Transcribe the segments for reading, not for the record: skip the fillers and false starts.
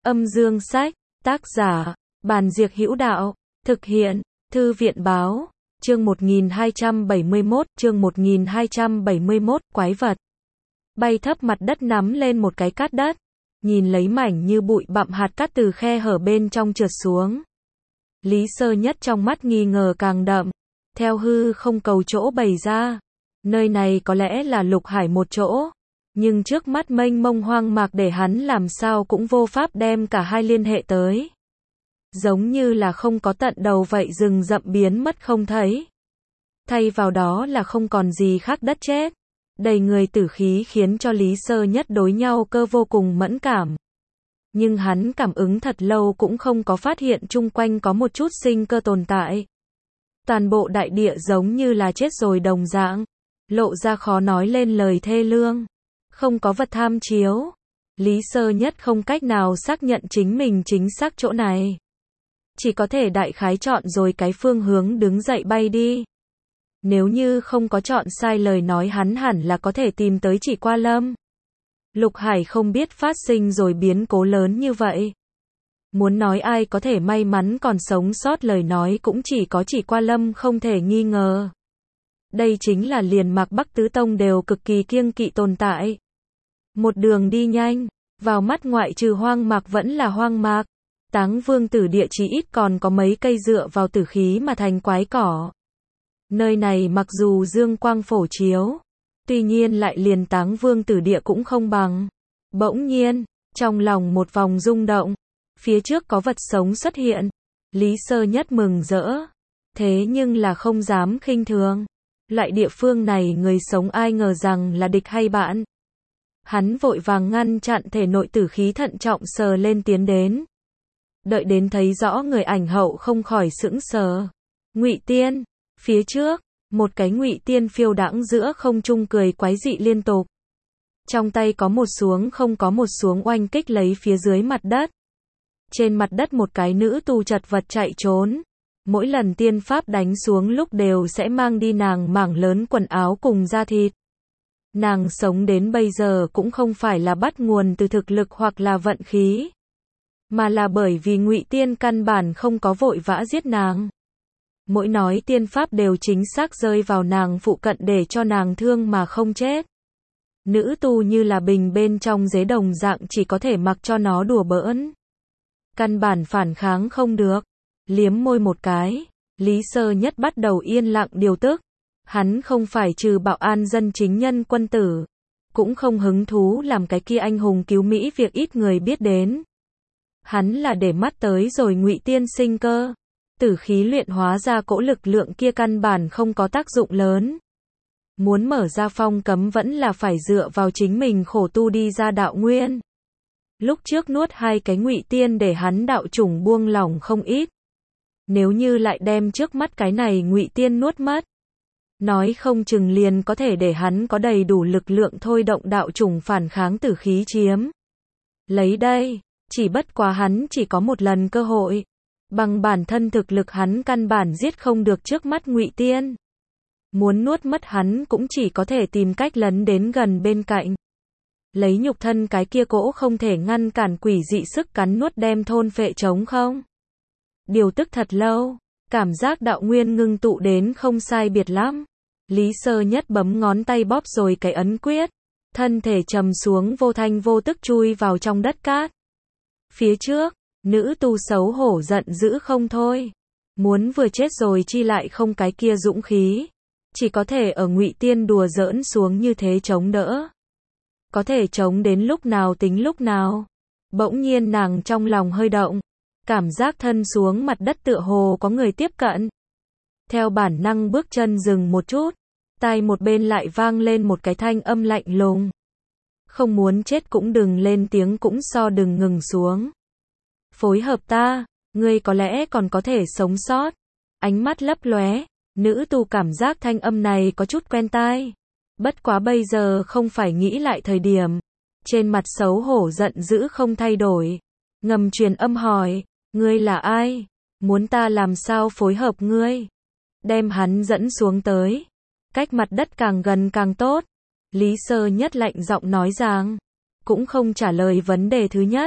Âm dương sách, tác giả, Bàn Diệc Hữu Đạo, thực hiện, Thư viện báo, chương 1271, quái vật. Bay thấp mặt đất nắm lên một cái cát đất, nhìn lấy mảnh như bụi bặm hạt cát từ khe hở bên trong trượt xuống. Lý Sơ Nhất trong mắt nghi ngờ càng đậm, theo hư không cầu chỗ bày ra. Nơi này có lẽ là lục hải một chỗ, nhưng trước mắt mênh mông hoang mạc để hắn làm sao cũng vô pháp đem cả hai liên hệ tới. Giống như là không có tận đầu vậy, rừng rậm biến mất không thấy. Thay vào đó là không còn gì khác, đất chết. Đầy người tử khí khiến cho Lý Sơ Nhất đối nhau cơ vô cùng mẫn cảm. Nhưng hắn cảm ứng thật lâu cũng không có phát hiện chung quanh có một chút sinh cơ tồn tại. Toàn bộ đại địa giống như là chết rồi đồng dạng, lộ ra khó nói lên lời thê lương. Không có vật tham chiếu, Lý Sơ Nhất không cách nào xác nhận chính mình chính xác chỗ này. Chỉ có thể đại khái chọn rồi cái phương hướng đứng dậy bay đi. Nếu như không có chọn sai lời nói, hắn hẳn là có thể tìm tới Chỉ Qua Lâm. Lục hải không biết phát sinh rồi biến cố lớn như vậy. Muốn nói ai có thể may mắn còn sống sót lời nói cũng chỉ có Chỉ Qua Lâm không thể nghi ngờ. Đây chính là liền Mạc Bắc Tứ Tông đều cực kỳ kiêng kỵ tồn tại. Một đường đi nhanh, vào mắt ngoại trừ hoang mạc vẫn là hoang mạc. Táng Vương Tử Địa chí ít còn có mấy cây dựa vào tử khí mà thành quái cỏ. Nơi này mặc dù dương quang phổ chiếu, tuy nhiên lại liền Táng Vương Tử Địa cũng không bằng. Bỗng nhiên, trong lòng một vòng rung động, phía trước có vật sống xuất hiện. Lý Sơ Nhất mừng rỡ, thế nhưng là không dám khinh thường. Loại địa phương này người sống ai ngờ rằng là địch hay bạn. Hắn vội vàng ngăn chặn thể nội tử khí, thận trọng sờ lên tiến đến. Đợi đến thấy rõ người ảnh hậu không khỏi sững sờ. Ngụy Tiên, phía trước, một cái Ngụy Tiên phiêu đãng giữa không trung cười quái dị liên tục. Trong tay có một xuống không có một xuống oanh kích lấy phía dưới mặt đất. Trên mặt đất một cái nữ tu chật vật chạy trốn. Mỗi lần tiên pháp đánh xuống lúc đều sẽ mang đi nàng mảng lớn quần áo cùng da thịt. Nàng sống đến bây giờ cũng không phải là bắt nguồn từ thực lực hoặc là vận khí, mà là bởi vì Ngụy Tiên căn bản không có vội vã giết nàng. Mỗi nói tiên pháp đều chính xác rơi vào nàng phụ cận để cho nàng thương mà không chết. Nữ tu như là bình bên trong dế đồng dạng, chỉ có thể mặc cho nó đùa bỡn. Căn bản phản kháng không được. Liếm môi một cái, Lý Sơ Nhất bắt đầu yên lặng điều tức. Hắn không phải trừ bạo an dân chính nhân quân tử, cũng không hứng thú làm cái kia anh hùng cứu Mỹ việc ít người biết đến. Hắn là để mắt tới rồi Ngụy Tiên sinh cơ. Tử khí luyện hóa ra cỗ lực lượng kia căn bản không có tác dụng lớn. Muốn mở ra phong cấm vẫn là phải dựa vào chính mình khổ tu đi ra đạo nguyên. Lúc trước nuốt hai cái Ngụy Tiên để hắn đạo chủng buông lỏng không ít. Nếu như lại đem trước mắt cái này Ngụy Tiên nuốt mất, nói không chừng liền có thể để hắn có đầy đủ lực lượng thôi động đạo chủng phản kháng tử khí chiếm lấy đây. Chỉ bất quá hắn chỉ có một lần cơ hội. Bằng bản thân thực lực hắn căn bản giết không được trước mắt Ngụy Tiên. Muốn nuốt mất hắn cũng chỉ có thể tìm cách lấn đến gần bên cạnh. Lấy nhục thân cái kia cỗ không thể ngăn cản quỷ dị sức cắn nuốt đem thôn phệ trống không. Điều tức thật lâu, cảm giác đạo nguyên ngưng tụ đến không sai biệt lắm. Lý Sơ Nhất bấm ngón tay bóp rồi cái ấn quyết. Thân thể trầm xuống vô thanh vô tức chui vào trong đất cát. Phía trước, nữ tu xấu hổ giận dữ không thôi. Muốn vừa chết rồi chi lại không cái kia dũng khí. Chỉ có thể ở Ngụy Tiên đùa giỡn xuống như thế chống đỡ. Có thể chống đến lúc nào tính lúc nào. Bỗng nhiên nàng trong lòng hơi động. Cảm giác thân xuống mặt đất tựa hồ có người tiếp cận. Theo bản năng bước chân dừng một chút. Tai một bên lại vang lên một cái thanh âm lạnh lùng. Không muốn chết cũng đừng lên tiếng, cũng so đừng ngừng xuống. Phối hợp ta, ngươi có lẽ còn có thể sống sót. Ánh mắt lấp lóe, nữ tu cảm giác thanh âm này có chút quen tai. Bất quá bây giờ không phải nghĩ lại thời điểm. Trên mặt xấu hổ giận dữ không thay đổi. Ngầm truyền âm hỏi, ngươi là ai? Muốn ta làm sao phối hợp ngươi? Đem hắn dẫn xuống tới. Cách mặt đất càng gần càng tốt. Lý Sơ Nhất lạnh giọng nói rằng, cũng không trả lời vấn đề thứ nhất.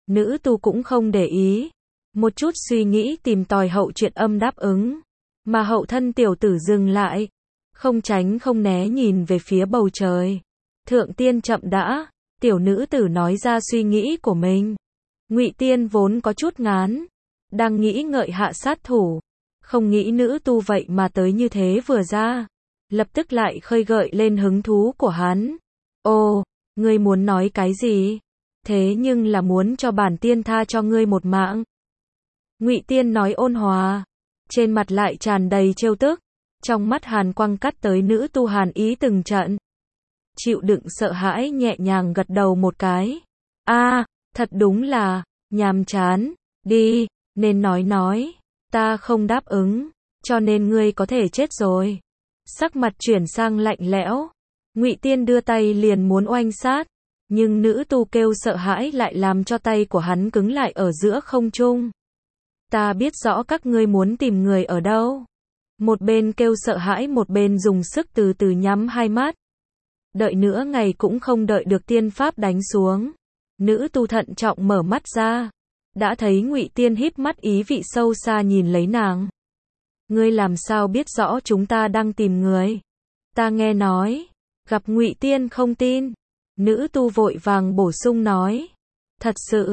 Nữ tu cũng không để ý. Một chút suy nghĩ tìm tòi Hậu Truyện Âm đáp ứng. Mà hậu thân tiểu tử dừng lại. Không tránh không né nhìn về phía bầu trời. Thượng tiên chậm đã. Tiểu nữ tử nói ra suy nghĩ của mình. Ngụy Tiên vốn có chút ngán. Đang nghĩ ngợi hạ sát thủ. Không nghĩ nữ tu vậy mà tới như thế vừa ra. Lập tức lại khơi gợi lên hứng thú của hắn. Ồ, ngươi muốn nói cái gì? Thế nhưng là muốn cho bản tiên tha cho ngươi một mạng. Ngụy Tiên nói ôn hòa. Trên mặt lại tràn đầy trêu tức. Trong mắt hàn quang cắt tới nữ tu hàn ý từng trận. Chịu đựng sợ hãi nhẹ nhàng gật đầu một cái. Thật đúng là, nhàm chán. Đi, nên nói. Ta không đáp ứng, cho nên ngươi có thể chết rồi. Sắc mặt chuyển sang lạnh lẽo. Ngụy Tiên đưa tay liền muốn oanh sát. Nhưng nữ tu kêu sợ hãi lại làm cho tay của hắn cứng lại ở giữa không trung. Ta biết rõ các ngươi muốn tìm người ở đâu. Một bên kêu sợ hãi một bên dùng sức từ từ nhắm hai mắt. Đợi nữa ngày cũng không đợi được tiên pháp đánh xuống. Nữ tu thận trọng mở mắt ra. Đã thấy Ngụy Tiên híp mắt ý vị sâu xa nhìn lấy nàng. Ngươi làm sao biết rõ chúng ta đang tìm người? Ta nghe nói. Gặp Ngụy Tiên không tin. Nữ tu vội vàng bổ sung nói. Thật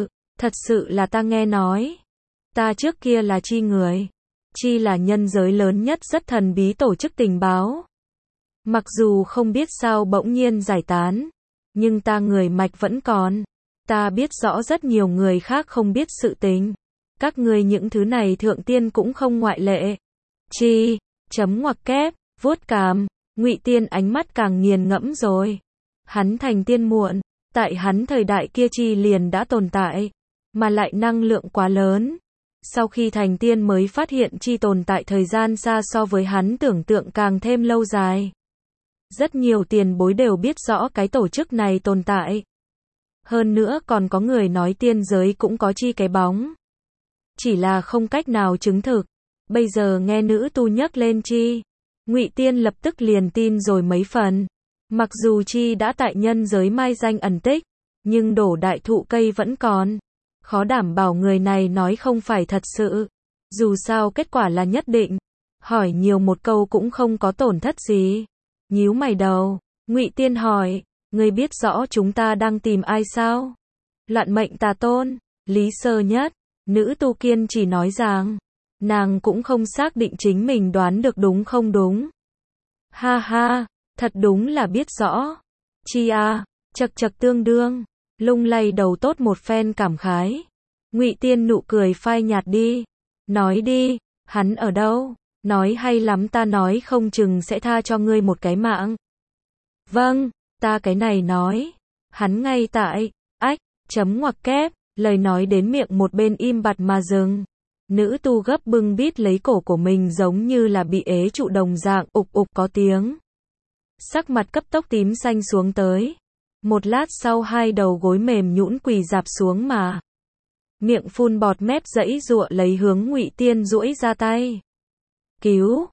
sự là ta nghe nói. Ta trước kia là chi người. Chi là nhân giới lớn nhất rất thần bí tổ chức tình báo. Mặc dù không biết sao bỗng nhiên giải tán. Nhưng ta người mạch vẫn còn. Ta biết rõ rất nhiều người khác không biết sự tình. Các ngươi những thứ này thượng tiên cũng không ngoại lệ. Chi, chấm ngoặc kép, vuốt cằm, Ngụy Tiên ánh mắt càng nghiền ngẫm rồi. Hắn thành tiên muộn, tại hắn thời đại kia chi liền đã tồn tại, mà lại năng lượng quá lớn. Sau khi thành tiên mới phát hiện chi tồn tại thời gian xa so với hắn tưởng tượng càng thêm lâu dài. Rất nhiều tiền bối đều biết rõ cái tổ chức này tồn tại. Hơn nữa còn có người nói tiên giới cũng có chi cái bóng. Chỉ là không cách nào chứng thực. Bây giờ nghe nữ tu nhắc lên chi. Ngụy Tiên lập tức liền tin rồi mấy phần. Mặc dù chi đã tại nhân giới mai danh ẩn tích. Nhưng đổ đại thụ cây vẫn còn. Khó đảm bảo người này nói không phải thật sự. Dù sao kết quả là nhất định. Hỏi nhiều một câu cũng không có tổn thất gì. Nhíu mày đầu. Ngụy Tiên hỏi. Ngươi biết rõ chúng ta đang tìm ai sao? Loạn mệnh tà tôn, Lý Sơ Nhất. Nữ tu kiên chỉ nói rằng, nàng cũng không xác định chính mình đoán được đúng không đúng. Ha ha, thật đúng là biết rõ. Chi chật tương đương, lung lay đầu tốt một phen cảm khái. Ngụy Tiên nụ cười phai nhạt đi. Nói đi, hắn ở đâu? Nói hay lắm ta nói không chừng sẽ tha cho ngươi một cái mạng. Vâng. Ta cái này nói. Hắn ngay tại. Chấm ngoặc kép. Lời nói đến miệng một bên im bặt mà dừng. Nữ tu gấp bưng bít lấy cổ của mình giống như là bị ế trụ đồng dạng ục ục có tiếng. Sắc mặt cấp tốc tím xanh xuống tới. Một lát sau hai đầu gối mềm nhũn quỳ rạp xuống mà. Miệng phun bọt mép giãy giụa lấy hướng Ngụy Tiên duỗi ra tay. Cứu,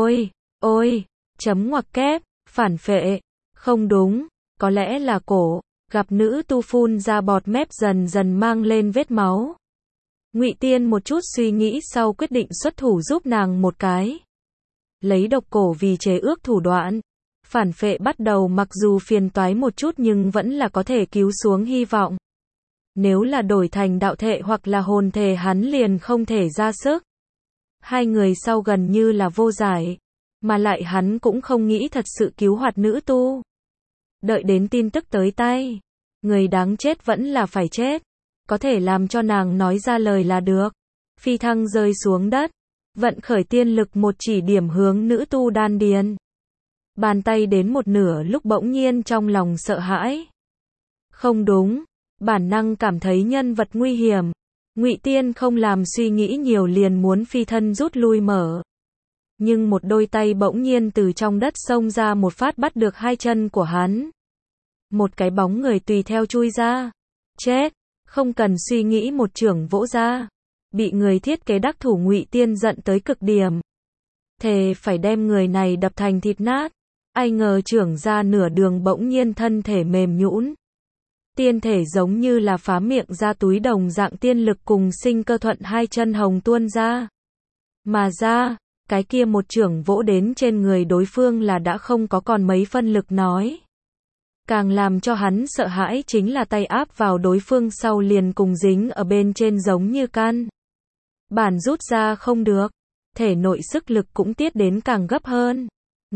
ôi, chấm ngoặc kép, phản phệ. Không đúng, có lẽ là cổ. Gặp nữ tu phun ra bọt mép dần dần mang lên vết máu. Ngụy Tiên một chút suy nghĩ sau quyết định xuất thủ giúp nàng một cái. Lấy độc cổ vì chế ước thủ đoạn. Phản phệ bắt đầu mặc dù phiền toái một chút nhưng vẫn là có thể cứu xuống hy vọng. Nếu là đổi thành đạo thể hoặc là hồn thể hắn liền không thể ra sức. Hai người sau gần như là vô giải. Mà lại hắn cũng không nghĩ thật sự cứu hoạt nữ tu. Đợi đến tin tức tới tay. Người đáng chết vẫn là phải chết. Có thể làm cho nàng nói ra lời là được. Phi thăng rơi xuống đất. Vận khởi tiên lực một chỉ điểm hướng nữ tu đan điền. Bàn tay đến một nửa lúc bỗng nhiên trong lòng sợ hãi. Không đúng. Bản năng cảm thấy nhân vật nguy hiểm. Ngụy Tiên không làm suy nghĩ nhiều liền muốn phi thân rút lui mở. Nhưng một đôi tay bỗng nhiên từ trong đất xông ra một phát bắt được hai chân của hắn. Một cái bóng người tùy theo chui ra. Chết, không cần suy nghĩ một chưởng vỗ ra. Bị người thiết kế đắc thủ Ngụy Tiên giận tới cực điểm. Thề phải đem người này đập thành thịt nát. Ai ngờ chưởng ra nửa đường bỗng nhiên thân thể mềm nhũn. Tiên thể giống như là phá miệng ra túi đồng dạng, tiên lực cùng sinh cơ thuận hai chân hồng tuôn ra. Mà ra, cái kia một chưởng vỗ đến trên người đối phương là đã không có còn mấy phân lực nói. Càng làm cho hắn sợ hãi chính là tay áp vào đối phương sau liền cùng dính ở bên trên giống như căn bản rút ra không được. Thể nội sức lực cũng tiết đến càng gấp hơn.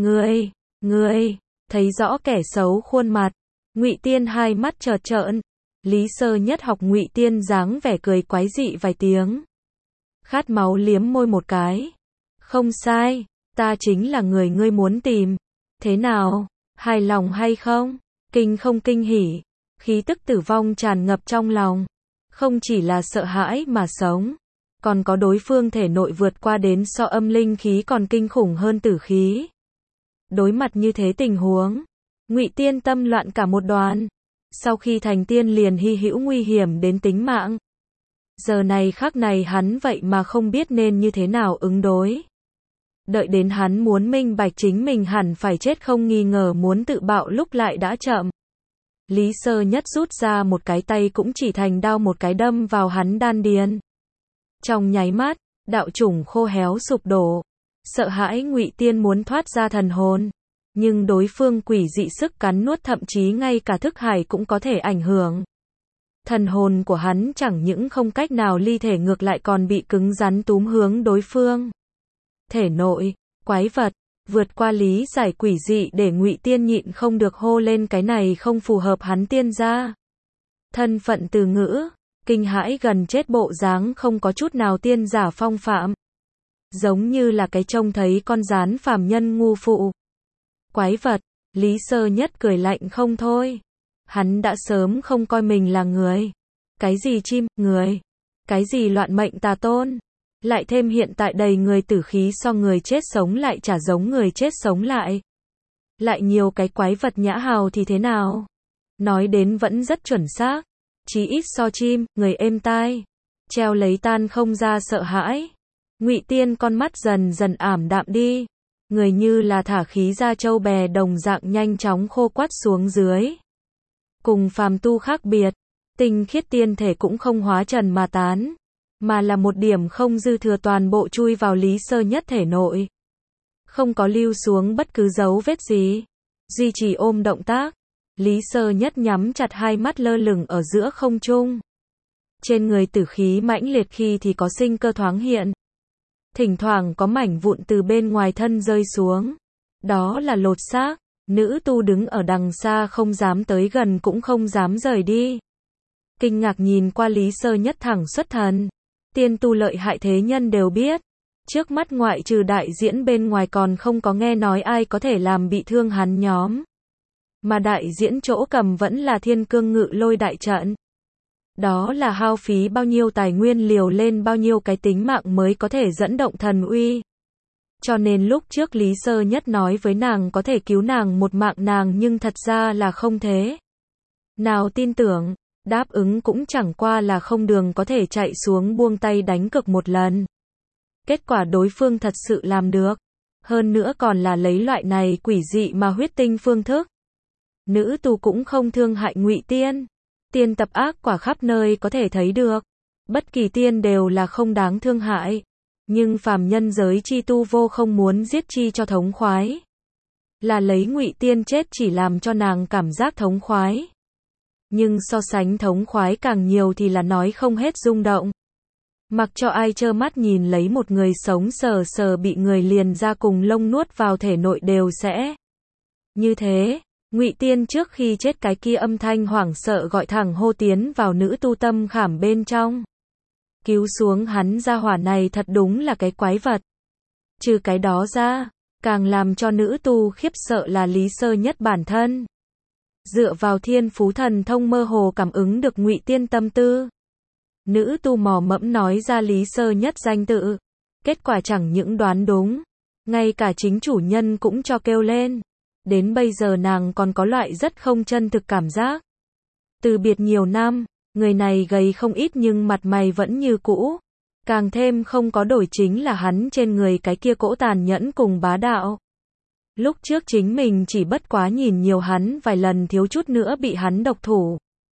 Ngươi, thấy rõ kẻ xấu khuôn mặt. Ngụy Tiên hai mắt trợn trợn. Lý Sơ Nhất học Ngụy Tiên dáng vẻ cười quái dị vài tiếng. Khát máu liếm môi một cái. Không sai, ta chính là người ngươi muốn tìm. Thế nào, hài lòng hay không? Kinh không kinh hỉ? Khí tức tử vong tràn ngập trong lòng. Không chỉ là sợ hãi mà sống, còn có đối phương thể nội vượt qua đến so âm linh khí còn kinh khủng hơn tử khí. Đối mặt như thế tình huống, Ngụy Tiên tâm loạn cả một đoàn. Sau khi thành tiên liền hy hữu nguy hiểm đến tính mạng. Giờ này khắc này hắn vậy mà không biết nên như thế nào ứng đối. Đợi đến hắn muốn minh bạch chính mình hẳn phải chết không nghi ngờ muốn tự bạo lúc lại đã chậm. Lý Sơ Nhất rút ra một cái tay cũng chỉ thành đao một cái đâm vào hắn đan điền. Trong nháy mắt, đạo chủng khô héo sụp đổ. Sợ hãi Ngụy Tiên muốn thoát ra thần hồn. Nhưng đối phương quỷ dị sức cắn nuốt thậm chí ngay cả thức hải cũng có thể ảnh hưởng. Thần hồn của hắn chẳng những không cách nào ly thể ngược lại còn bị cứng rắn túm hướng đối phương. Thể nội, quái vật, vượt qua lý giải quỷ dị để Ngụy Tiên nhịn không được hô lên cái này không phù hợp hắn tiên gia. Thân phận từ ngữ, kinh hãi gần chết bộ dáng không có chút nào tiên giả phong phạm. Giống như là cái trông thấy con gián phàm nhân ngu phụ. Quái vật, Lý Sơ Nhất cười lạnh không thôi. Hắn đã sớm không coi mình là người. Cái gì chim, người. Cái gì loạn mệnh tà tôn. Lại thêm hiện tại đầy người tử khí so người chết sống lại chả giống người chết sống lại. Lại nhiều cái quái vật nhã hào thì thế nào? Nói đến vẫn rất chuẩn xác. Chí ít so chim, người êm tai. Treo lấy tan không ra sợ hãi. Ngụy Tiên con mắt dần dần ảm đạm đi. Người như là thả khí ra trâu bè đồng dạng nhanh chóng khô quắt xuống dưới. Cùng phàm tu khác biệt, tinh khiết tiên thể cũng không hóa trần mà tán, mà là một điểm không dư thừa toàn bộ chui vào Lý Sơ Nhất thể nội. Không có lưu xuống bất cứ dấu vết gì. Duy trì ôm động tác, Lý Sơ Nhất nhắm chặt hai mắt lơ lửng ở giữa không trung. Trên người tử khí mãnh liệt khi thì có sinh cơ thoáng hiện. Thỉnh thoảng có mảnh vụn từ bên ngoài thân rơi xuống. Đó là lột xác. Nữ tu đứng ở đằng xa không dám tới gần cũng không dám rời đi. Kinh ngạc nhìn qua Lý Sơ Nhất thẳng xuất thần. Tiên tu lợi hại thế nhân đều biết. Trước mắt ngoại trừ đại diễn bên ngoài còn không có nghe nói ai có thể làm bị thương hắn nhóm. Mà đại diễn chỗ cầm vẫn là Thiên Cương Ngự Lôi đại trận. Đó là hao phí bao nhiêu tài nguyên liều lên bao nhiêu cái tính mạng mới có thể dẫn động thần uy. Cho nên lúc trước Lý Sơ Nhất nói với nàng có thể cứu nàng một mạng nàng nhưng thật ra là không thế. Nào tin tưởng, đáp ứng cũng chẳng qua là không đường có thể chạy xuống buông tay đánh cược một lần. Kết quả đối phương thật sự làm được. Hơn nữa còn là lấy loại này quỷ dị mà huyết tinh phương thức. Nữ tu cũng không thương hại Ngụy Tiên. Tiên tập ác quả khắp nơi có thể thấy được. Bất kỳ tiên đều là không đáng thương hại. Nhưng phàm nhân giới chi tu vô không muốn giết chi cho thống khoái. Là lấy Ngụy Tiên chết chỉ làm cho nàng cảm giác thống khoái. Nhưng so sánh thống khoái càng nhiều thì là nói không hết rung động. Mặc cho ai trơ mắt nhìn lấy một người sống sờ sờ bị người liền ra cùng lông nuốt vào thể nội đều sẽ như thế. Ngụy Tiên trước khi chết cái kia âm thanh hoảng sợ gọi thẳng hô tiến vào nữ tu tâm khảm bên trong. Cứu xuống hắn gia hỏa này thật đúng là cái quái vật. Trừ cái đó ra, càng làm cho nữ tu khiếp sợ là Lý Sơ Nhất bản thân. Dựa vào thiên phú thần thông mơ hồ cảm ứng được Ngụy Tiên tâm tư. Nữ tu mò mẫm nói ra Lý Sơ Nhất danh tự. Kết quả chẳng những đoán đúng, ngay cả chính chủ nhân cũng cho kêu lên. Đến bây giờ nàng còn có loại rất không chân thực cảm giác. Từ biệt nhiều năm, người này gầy không ít nhưng mặt mày vẫn như cũ. Càng thêm không có đổi chính là hắn trên người cái kia cỗ tàn nhẫn cùng bá đạo. Lúc trước chính mình chỉ bất quá nhìn nhiều hắn vài lần thiếu chút nữa bị hắn độc thủ.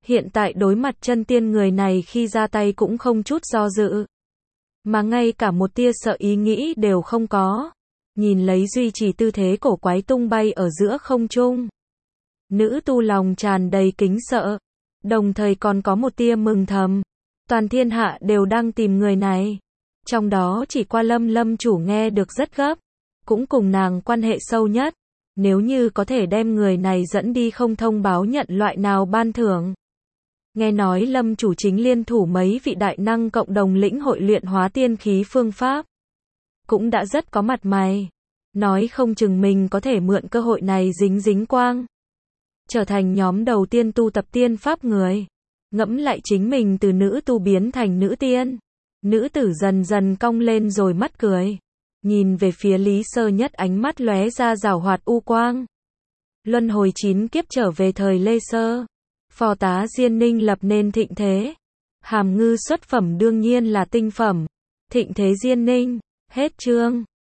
Hiện tại đối mặt chân tiên người này khi ra tay cũng không chút do dự. Mà ngay cả một tia sợ ý nghĩ đều không có. Nhìn lấy duy trì tư thế cổ quái tung bay ở giữa không trung. Nữ tu lòng tràn đầy kính sợ. Đồng thời còn có một tia mừng thầm. Toàn thiên hạ đều đang tìm người này. Trong đó chỉ qua Lâm chủ nghe được rất gấp. Cũng cùng nàng quan hệ sâu nhất. Nếu như có thể đem người này dẫn đi không thông báo nhận loại nào ban thưởng. Nghe nói Lâm chủ chính liên thủ mấy vị đại năng cộng đồng lĩnh hội luyện hóa tiên khí phương pháp. Cũng đã rất có mặt mày. Nói không chừng mình có thể mượn cơ hội này dính quang. Trở thành nhóm đầu tiên tu tập tiên pháp người. Ngẫm lại chính mình từ nữ tu biến thành nữ tiên. Nữ tử dần dần cong lên rồi mắt cười. Nhìn về phía Lý Sơ Nhất ánh mắt lóe ra giảo hoạt u quang. Luân hồi 9 kiếp trở về thời Lê Sơ. Phò tá Diên Ninh lập nên thịnh thế. Hàm ngư xuất phẩm đương nhiên là tinh phẩm. Thịnh thế Diên Ninh. Hết chương.